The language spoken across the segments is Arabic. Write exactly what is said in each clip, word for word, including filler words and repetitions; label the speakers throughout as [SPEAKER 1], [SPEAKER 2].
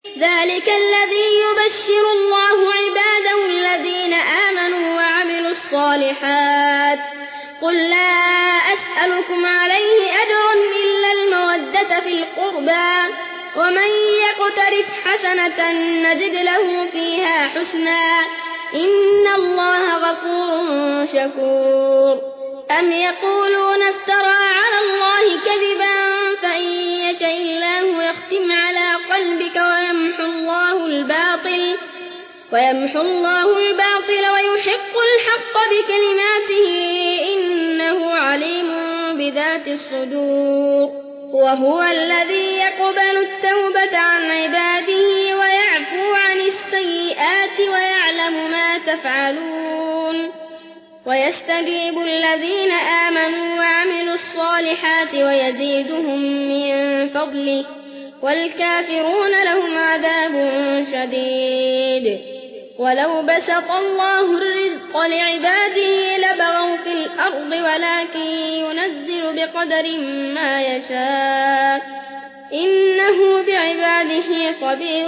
[SPEAKER 1] ذلك الذي يبشر الله عباده الذين آمنوا وعملوا الصالحات قل لا أسألكم عليه أجرا إلا المودة في القربى ومن يقترف حسنة نزد له فيها حسنا إن الله غفور شكور أم يقولون افترى على الله كذبا فإن يشاء الله يختم على قلبك ويمحو الله الباطل ويمحو الله الباطل ويحق الحق بكلماته إنه عليم بذات الصدور وهو الذي يقبل التوبة عن عباده ويعفو عن السيئات ويعلم ما تفعلون ويستجيب الذين آمنوا وعملوا الصالحات ويزيدهم من فضله والكافرون لهم عذاب شديد ولو بسط الله الرزق لعباده لبغوا في الأرض ولكن ينزل بقدر ما يشاء إنه بعباده خبير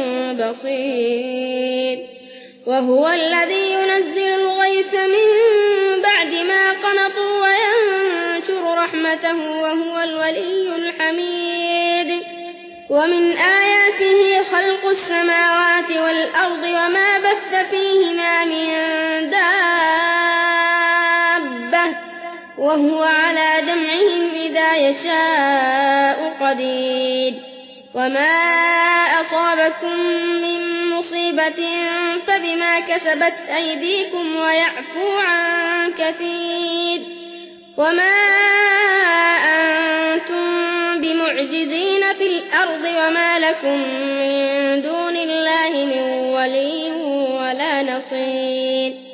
[SPEAKER 1] بصير وهو الذي ينزل الغيث من بعد ما قنطوا وينشر رحمته وهو الولي الحميد ومن آياته خلق السماوات والأرض وما بث فيهما من دابة وهو على جمعهم إذا يشاء قدير وما أصابكم من مصيبة فبما كسبت أيديكم ويعفو عن كثير وما أنتم بمعجزين في الأرض وما لكم من دون الله من ولي ولا نصير